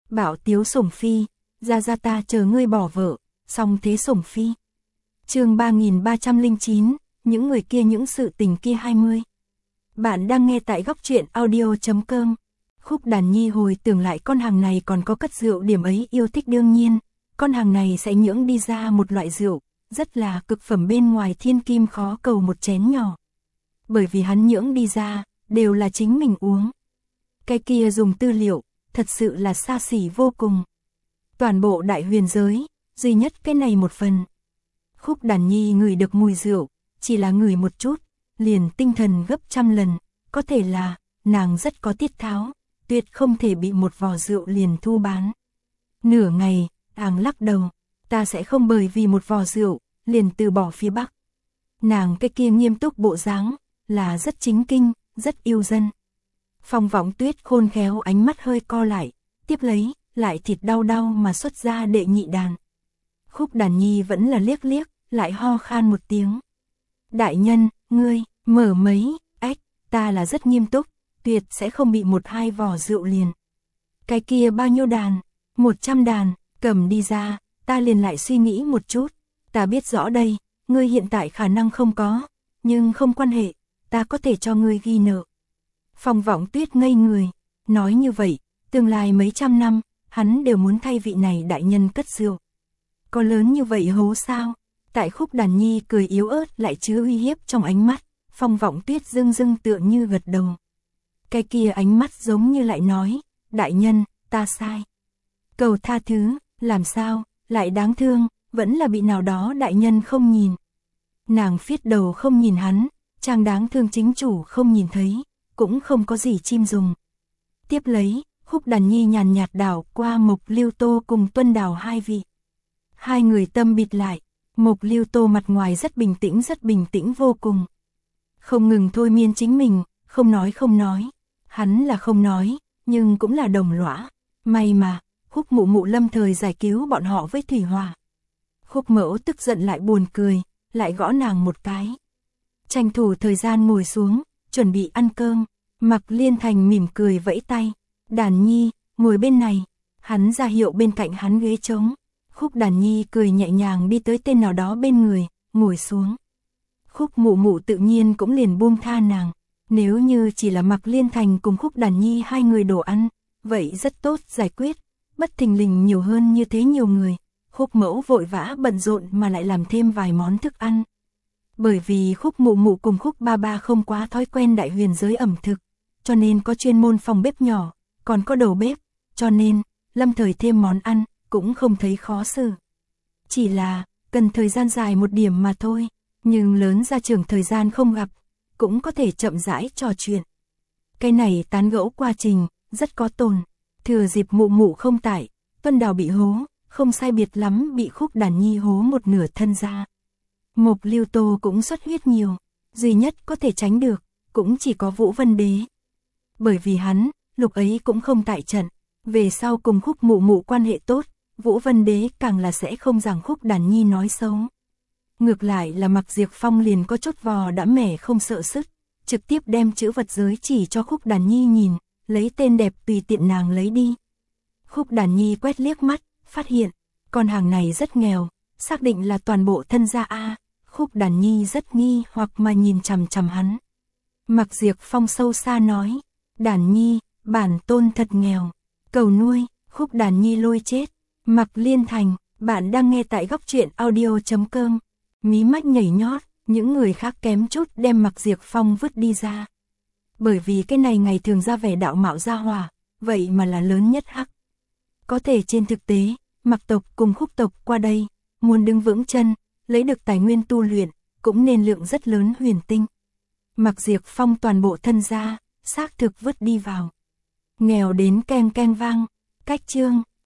Bạo tiếu sủng phi, ra ta chờ ngươi bỏ vợ, song thế sủng phi. Chương 3309, những người kia những sự tình kia 20. Bạn đang nghe tại góc truyện audio.com. Khúc Đàn Nhi hồi tưởng lại con hàng này còn có cất rượu điểm ấy yêu thích đương nhiên, con hàng này sẽ nhưỡng đi ra một loại rượu, rất là cực phẩm bên ngoài thiên kim khó cầu một chén nhỏ. Bởi vì hắn nhưỡng đi ra, đều là chính mình uống. Cái kia dùng tư liệu, thật sự là xa xỉ vô cùng. Toàn bộ đại huyền giới, duy nhất cái này một phần. Khúc Đàn Nhi ngửi được mùi rượu, chỉ là ngửi một chút, liền tinh thần gấp trăm lần, có thể là, nàng rất có tiết tháo, tuyệt không thể bị một vò rượu liền thu bán. Nửa ngày, nàng lắc đầu, ta sẽ không bởi vì một vò rượu, liền từ bỏ phía Bắc. Nàng cái kia nghiêm túc bộ dáng, là rất chính kinh, rất yêu dân. Phong Võng Tuyết khôn khéo ánh mắt hơi co lại, tiếp lấy, lại thịt đau đau mà xuất ra đệ nhị đàn. Khúc Đàn Nhi vẫn là liếc liếc, lại ho khan một tiếng. Đại nhân, ngươi, mở mấy, ta là rất nghiêm túc, tuyệt sẽ không bị một hai vò rượu liền. Cái kia bao nhiêu đàn, 100 đàn, cầm đi ra, ta liền lại suy nghĩ một chút, ta biết rõ đây, ngươi hiện tại khả năng không có, nhưng không quan hệ, ta có thể cho ngươi ghi nợ. Phong Võng Tuyết ngây người, nói như vậy, tương lai mấy trăm năm, hắn đều muốn thay vị này đại nhân cất rượu. Có lớn như vậy hố sao? Tại Khúc Đàn Nhi cười yếu ớt lại chứa uy hiếp trong ánh mắt, Phong Võng Tuyết dưng dưng tựa như gật đầu. Cái kia ánh mắt giống như lại nói, đại nhân, ta sai. Cầu tha thứ, làm sao, lại đáng thương, vẫn là bị nào đó đại nhân không nhìn. Nàng phiết đầu không nhìn hắn, chàng đáng thương chính chủ không nhìn thấy, cũng không có gì chim dùng. Tiếp lấy, Khúc Đàn Nhi nhàn nhạt đảo qua Mộc Lưu Tô cùng Tuân Đào hai vị. Hai người tâm bịt lại, Mộc Lưu Tô mặt ngoài rất bình tĩnh vô cùng. Không ngừng thôi miên chính mình, không nói. Hắn là không nói, nhưng cũng là đồng lõa. May mà, Khúc Mụ Mụ lâm thời giải cứu bọn họ với Thủy Hỏa. Khúc Mẫu tức giận lại buồn cười, lại gõ nàng một cái. Tranh thủ thời gian ngồi xuống, chuẩn bị ăn cơm. Mạc Liên Thành mỉm cười vẫy tay. Đàn Nhi, ngồi bên này. Hắn ra hiệu bên cạnh hắn ghế trống. Khúc Đàn Nhi cười nhẹ nhàng đi tới tên nào đó bên người, ngồi xuống. Khúc Mụ Mụ tự nhiên cũng liền buông tha nàng. Nếu như chỉ là Mạc Liên Thành cùng Khúc Đàn Nhi hai người đồ ăn, vậy rất tốt giải quyết. Bất thình lình nhiều hơn như thế nhiều người. Khúc Mẫu vội vã bận rộn mà lại làm thêm vài món thức ăn. Bởi vì Khúc Mụ Mụ cùng Khúc Ba Ba không quá thói quen đại huyền giới ẩm thực, cho nên có chuyên môn phòng bếp nhỏ, còn có đầu bếp, cho nên, lâm thời thêm món ăn, cũng không thấy khó xử. Chỉ là, cần thời gian dài một điểm mà thôi, nhưng lớn ra trường thời gian không gặp, cũng có thể chậm rãi trò chuyện. Cái này tán gẫu quá trình, rất có tồn, thừa dịp Mụ Mụ không tại, Tuân Đào bị hố, không sai biệt lắm bị Khúc Đàn Nhi hố một nửa thân ra. Mộc Lưu Tô cũng xuất huyết nhiều, duy nhất có thể tránh được, cũng chỉ có Vũ Vân Đế. Bởi vì hắn, lúc ấy cũng không tại trận, về sau cùng Khúc Mụ Mụ quan hệ tốt, Vũ Vân Đế càng là sẽ không rằng Khúc Đàn Nhi nói xấu. Ngược lại là Mạc Diệp Phong liền có chốt vò đã mẻ không sợ sức, trực tiếp đem chữ vật giới chỉ cho Khúc Đàn Nhi nhìn, lấy tên đẹp tùy tiện nàng lấy đi. Khúc Đàn Nhi quét liếc mắt, phát hiện, con hàng này rất nghèo, xác định là toàn bộ thân gia A. Khúc Đàn Nhi rất nghi hoặc mà nhìn chằm chằm hắn. Mạc Diệp Phong sâu xa nói, Đàn Nhi, bản tôn thật nghèo, cầu nuôi. Khúc Đàn Nhi lôi chết. Mạc Liên Thành, bạn đang nghe tại góc truyện audio.com. Mí mắt nhảy nhót, những người khác kém chút đem Mạc Diệp Phong vứt đi ra. Bởi vì cái này ngày thường ra vẻ đạo mạo gia hòa, vậy mà là lớn nhất hắc. Có thể trên thực tế, Mạc tộc cùng Khúc tộc qua đây, muốn đứng vững chân, lấy được tài nguyên tu luyện, cũng nên lượng rất lớn huyền tinh. Mạc Diệp Phong toàn bộ thân gia, xác thực vứt đi vào. Nghèo đến keng keng vang, cách chương.